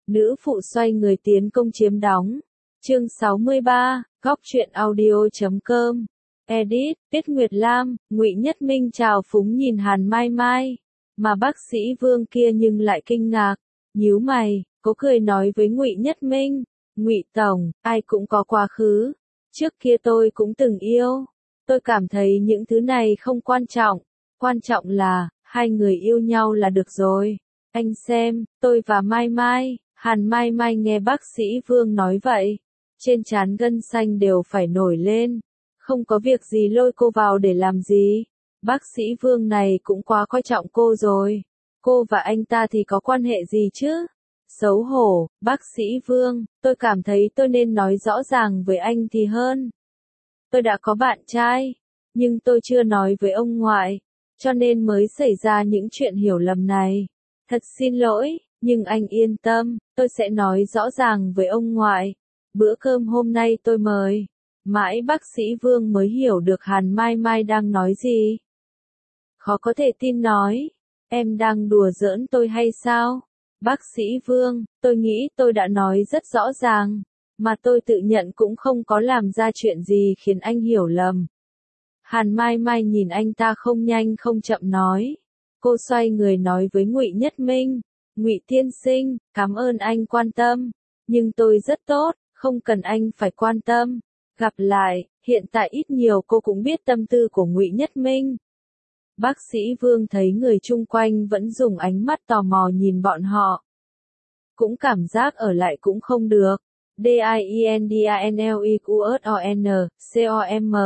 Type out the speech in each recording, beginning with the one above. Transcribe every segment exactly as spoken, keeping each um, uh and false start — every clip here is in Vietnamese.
Nữ phụ xoay người tiến công chiếm đóng. Chương sáu mươi ba, góc truyện audio.com. Edit, Tiết Nguyệt Lam, Ngụy Nhất Minh chào phúng nhìn Hàn Mai Mai, mà bác sĩ Vương kia nhưng lại kinh ngạc, nhíu mày, cố cười nói với Ngụy Nhất Minh, "Ngụy tổng, ai cũng có quá khứ, trước kia tôi cũng từng yêu, tôi cảm thấy những thứ này không quan trọng, quan trọng là hai người yêu nhau là được rồi. Anh xem, tôi và Mai Mai." Hàn Mai Mai nghe bác sĩ Vương nói vậy, trên trán gân xanh đều phải nổi lên, không có việc gì lôi cô vào để làm gì, bác sĩ Vương này cũng quá coi trọng cô rồi, cô và anh ta thì có quan hệ gì chứ? Xấu hổ, bác sĩ Vương, tôi cảm thấy tôi nên nói rõ ràng với anh thì hơn. Tôi đã có bạn trai, nhưng tôi chưa nói với ông ngoại, cho nên mới xảy ra những chuyện hiểu lầm này. Thật xin lỗi, nhưng anh yên tâm, tôi sẽ nói rõ ràng với ông ngoại. Bữa cơm hôm nay tôi mời. Mãi bác sĩ Vương mới hiểu được Hàn Mai Mai đang nói gì. Khó có thể tin nói, em đang đùa giỡn tôi hay sao? Bác sĩ Vương, tôi nghĩ tôi đã nói rất rõ ràng, mà tôi tự nhận cũng không có làm ra chuyện gì khiến anh hiểu lầm. Hàn Mai Mai nhìn anh ta không nhanh không chậm nói. Cô xoay người nói với Ngụy Nhất Minh, "Ngụy tiên sinh, cảm ơn anh quan tâm, nhưng tôi rất tốt, không cần anh phải quan tâm. Gặp lại." Hiện tại ít nhiều cô cũng biết tâm tư của Ngụy Nhất Minh. Bác sĩ Vương thấy người chung quanh vẫn dùng ánh mắt tò mò nhìn bọn họ. Cũng cảm giác ở lại cũng không được. D I E N D I N L I Q S O N, C O M.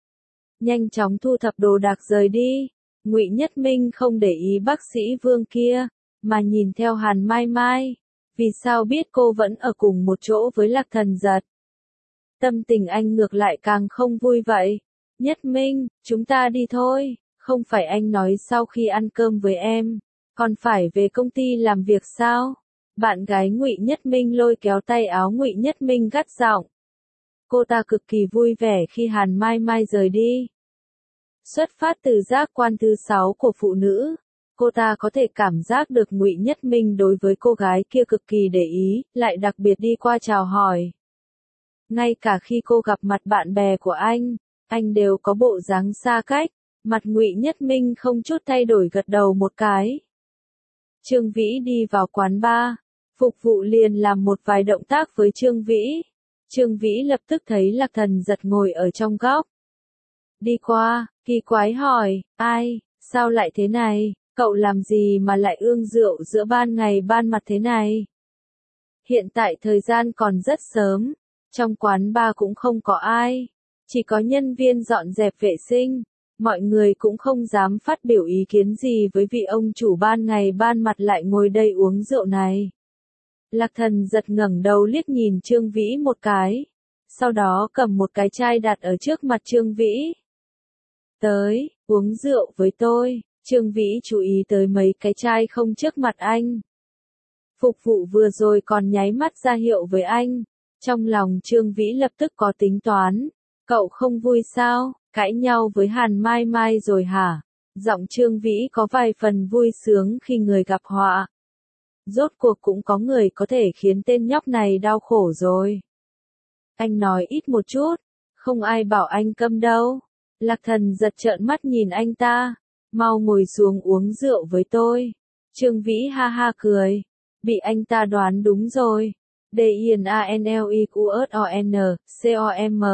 Nhanh chóng thu thập đồ đạc rời đi. Ngụy Nhất Minh không để ý bác sĩ Vương kia, mà nhìn theo Hàn Mai Mai. Vì sao biết cô vẫn ở cùng một chỗ với Lạc Thần Giật? Tâm tình anh ngược lại càng không vui vậy. "Nhất Minh, chúng ta đi thôi, không phải anh nói sau khi ăn cơm với em, còn phải về công ty làm việc sao?" Bạn gái Ngụy Nhất Minh lôi kéo tay áo Ngụy Nhất Minh gắt giọng. Cô ta cực kỳ vui vẻ khi Hàn Mai Mai rời đi. Xuất phát từ giác quan thứ sáu của phụ nữ, cô ta có thể cảm giác được Ngụy Nhất Minh đối với cô gái kia cực kỳ để ý, lại đặc biệt đi qua chào hỏi. Ngay cả khi cô gặp mặt bạn bè của anh, anh đều có bộ dáng xa cách, mặt Ngụy Nhất Minh không chút thay đổi gật đầu một cái. Trương Vĩ đi vào quán bar, phục vụ liền làm một vài động tác với Trương Vĩ. Trương Vĩ lập tức thấy Lạc Thần Giật ngồi ở trong góc. Đi qua, kỳ quái hỏi, "Ai, sao lại thế này, cậu làm gì mà lại ương rượu giữa ban ngày ban mặt thế này?" Hiện tại thời gian còn rất sớm, trong quán bar cũng không có ai, chỉ có nhân viên dọn dẹp vệ sinh, mọi người cũng không dám phát biểu ý kiến gì với vị ông chủ ban ngày ban mặt lại ngồi đây uống rượu này. Lạc Thần Giật ngẩng đầu liếc nhìn Trương Vĩ một cái, sau đó cầm một cái chai đặt ở trước mặt Trương Vĩ. "Tới, uống rượu với tôi." Trương Vĩ chú ý tới mấy cái chai không trước mặt anh. Phục vụ vừa rồi còn nháy mắt ra hiệu với anh. Trong lòng Trương Vĩ lập tức có tính toán. "Cậu không vui sao, cãi nhau với Hàn Mai Mai rồi hả?" Giọng Trương Vĩ có vài phần vui sướng khi người gặp họa. Rốt cuộc cũng có người có thể khiến tên nhóc này đau khổ rồi. Anh nói ít một chút, không ai bảo anh câm đâu. Lạc Thần Giật trợn mắt nhìn anh ta. "Mau ngồi xuống uống rượu với tôi." Trương Vĩ ha ha cười. Bị anh ta đoán đúng rồi. D I N A N L I Q S O N, C O M.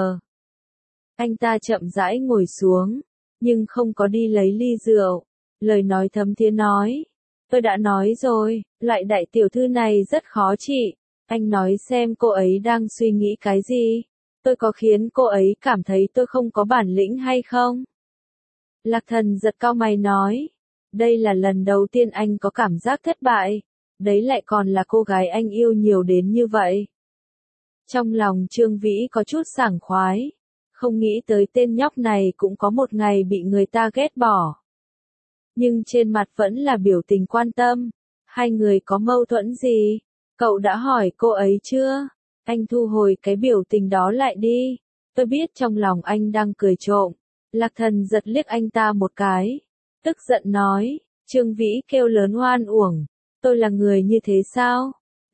Anh ta chậm rãi ngồi xuống, nhưng không có đi lấy ly rượu. Lời nói thấm thía nói. "Tôi đã nói rồi, loại đại tiểu thư này rất khó trị. Anh nói xem cô ấy đang suy nghĩ cái gì? Tôi có khiến cô ấy cảm thấy tôi không có bản lĩnh hay không?" Lạc Thần Giật cau mày nói. Đây là lần đầu tiên anh có cảm giác thất bại. Đấy lại còn là cô gái anh yêu nhiều đến như vậy. Trong lòng Trương Vĩ có chút sảng khoái. Không nghĩ tới tên nhóc này cũng có một ngày bị người ta ghét bỏ. Nhưng trên mặt vẫn là biểu tình quan tâm. Hai người có mâu thuẫn gì? Cậu đã hỏi cô ấy chưa? Anh thu hồi cái biểu tình đó lại đi. Tôi biết trong lòng anh đang cười trộm. Lạc Thần Giật liếc anh ta một cái. Tức giận nói. Trương Vĩ kêu lớn oan uổng. Tôi là người như thế sao?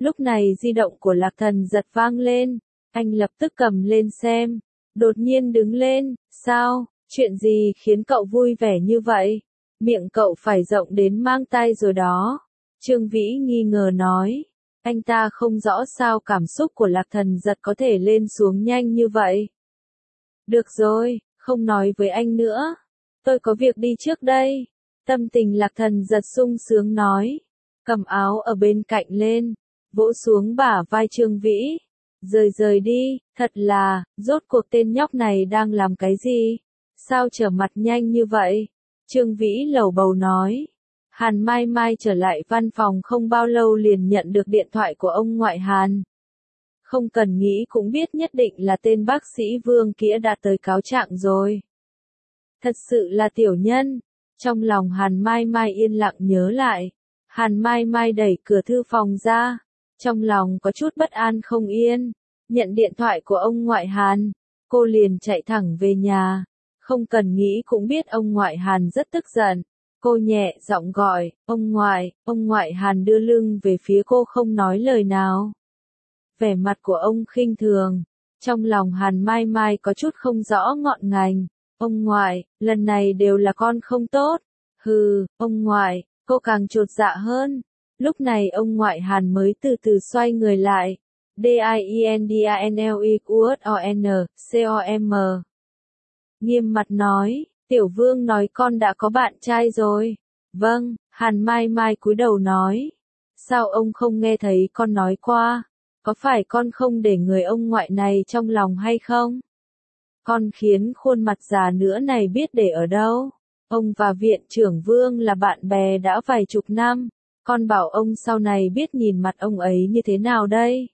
Lúc này di động của Lạc Thần Giật vang lên, anh lập tức cầm lên xem, đột nhiên đứng lên, sao, chuyện gì khiến cậu vui vẻ như vậy? Miệng cậu phải rộng đến mang tay rồi đó. Trương Vĩ nghi ngờ nói, anh ta không rõ sao cảm xúc của Lạc Thần Giật có thể lên xuống nhanh như vậy. Được rồi, không nói với anh nữa, tôi có việc đi trước đây. Tâm tình Lạc Thần Giật sung sướng nói, cầm áo ở bên cạnh lên, vỗ xuống bả vai Trương Vĩ. Rời rời đi, thật là, rốt cuộc tên nhóc này đang làm cái gì? Sao trở mặt nhanh như vậy? Trương Vĩ lầu bầu nói. Hàn Mai Mai trở lại văn phòng không bao lâu liền nhận được điện thoại của ông ngoại Hàn. Không cần nghĩ cũng biết nhất định là tên bác sĩ Vương Kĩa đã tới cáo trạng rồi. Thật sự là tiểu nhân. Trong lòng Hàn Mai Mai yên lặng nhớ lại. Hàn Mai Mai đẩy cửa thư phòng ra. Trong lòng có chút bất an không yên. Nhận điện thoại của ông ngoại Hàn. Cô liền chạy thẳng về nhà. Không cần nghĩ cũng biết ông ngoại Hàn rất tức giận. Cô nhẹ giọng gọi, ông ngoại, ông ngoại Hàn đưa lưng về phía cô không nói lời nào. Vẻ mặt của ông khinh thường. Trong lòng Hàn Mai Mai có chút không rõ ngọn ngành. Ông ngoại, lần này đều là con không tốt. Hừ, ông ngoại, cô càng chột dạ hơn. Lúc này ông ngoại Hàn mới từ từ xoay người lại. D I E N D I N L E Q S O N, C O M. Nghiêm mặt nói, Tiểu Vương nói con đã có bạn trai rồi. Vâng, Hàn Mai Mai cúi đầu nói. Sao ông không nghe thấy con nói qua? Có phải con không để người ông ngoại này trong lòng hay không? Con khiến khuôn mặt già nữa này biết để ở đâu? Ông và viện trưởng Vương là bạn bè đã vài chục năm. Con bảo ông sau này biết nhìn mặt ông ấy như thế nào đây?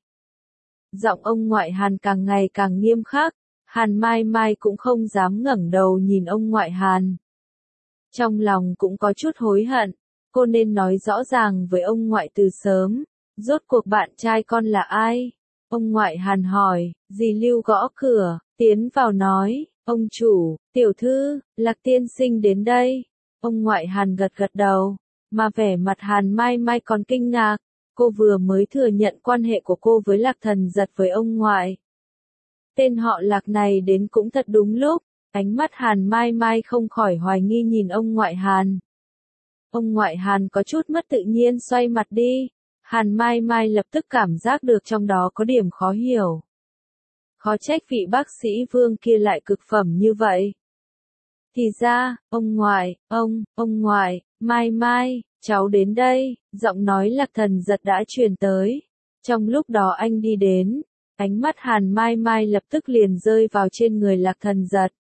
Giọng ông ngoại Hàn càng ngày càng nghiêm khắc. Hàn Mai Mai cũng không dám ngẩng đầu nhìn ông ngoại Hàn. Trong lòng cũng có chút hối hận, cô nên nói rõ ràng với ông ngoại từ sớm, rốt cuộc bạn trai con là ai? Ông ngoại Hàn hỏi, dì Lưu gõ cửa, tiến vào nói, ông chủ, tiểu thư, Lạc tiên sinh đến đây. Ông ngoại Hàn gật gật đầu, mà vẻ mặt Hàn Mai Mai còn kinh ngạc, cô vừa mới thừa nhận quan hệ của cô với Lạc Thần Giật với ông ngoại. Tên họ Lạc này đến cũng thật đúng lúc, ánh mắt Hàn Mai Mai không khỏi hoài nghi nhìn ông ngoại Hàn. Ông ngoại Hàn có chút mất tự nhiên xoay mặt đi, Hàn Mai Mai lập tức cảm giác được trong đó có điểm khó hiểu. Khó trách vị bác sĩ Vương kia lại cực phẩm như vậy. Thì ra, ông ngoại, ông, ông ngoại, Mai Mai, cháu đến đây, giọng nói Lạc Thần Giật đã truyền tới. Trong lúc đó anh đi đến. Ánh mắt Hàn Mai Mai lập tức liền rơi vào trên người Lạc Thần Giật.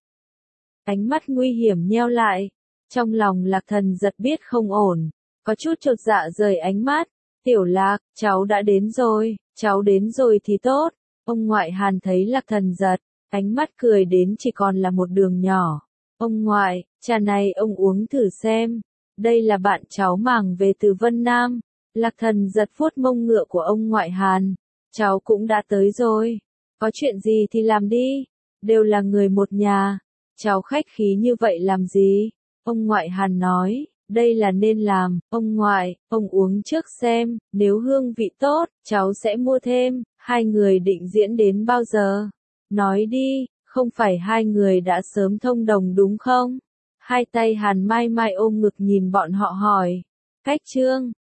Ánh mắt nguy hiểm nheo lại. Trong lòng Lạc Thần Giật biết không ổn. Có chút chột dạ rời ánh mắt. Tiểu Lạc, cháu đã đến rồi, cháu đến rồi thì tốt. Ông ngoại Hàn thấy Lạc Thần Giật. Ánh mắt cười đến chỉ còn là một đường nhỏ. Ông ngoại, trà này ông uống thử xem. Đây là bạn cháu màng về từ Vân Nam. Lạc Thần Giật vuốt mông ngựa của ông ngoại Hàn. Cháu cũng đã tới rồi. Có chuyện gì thì làm đi. Đều là người một nhà. Cháu khách khí như vậy làm gì? Ông ngoại Hàn nói, đây là nên làm. Ông ngoại, ông uống trước xem. Nếu hương vị tốt, cháu sẽ mua thêm. Hai người định diễn đến bao giờ? Nói đi, không phải hai người đã sớm thông đồng đúng không? Hai tay Hàn Mai Mai ôm ngực nhìn bọn họ hỏi. Cách chương.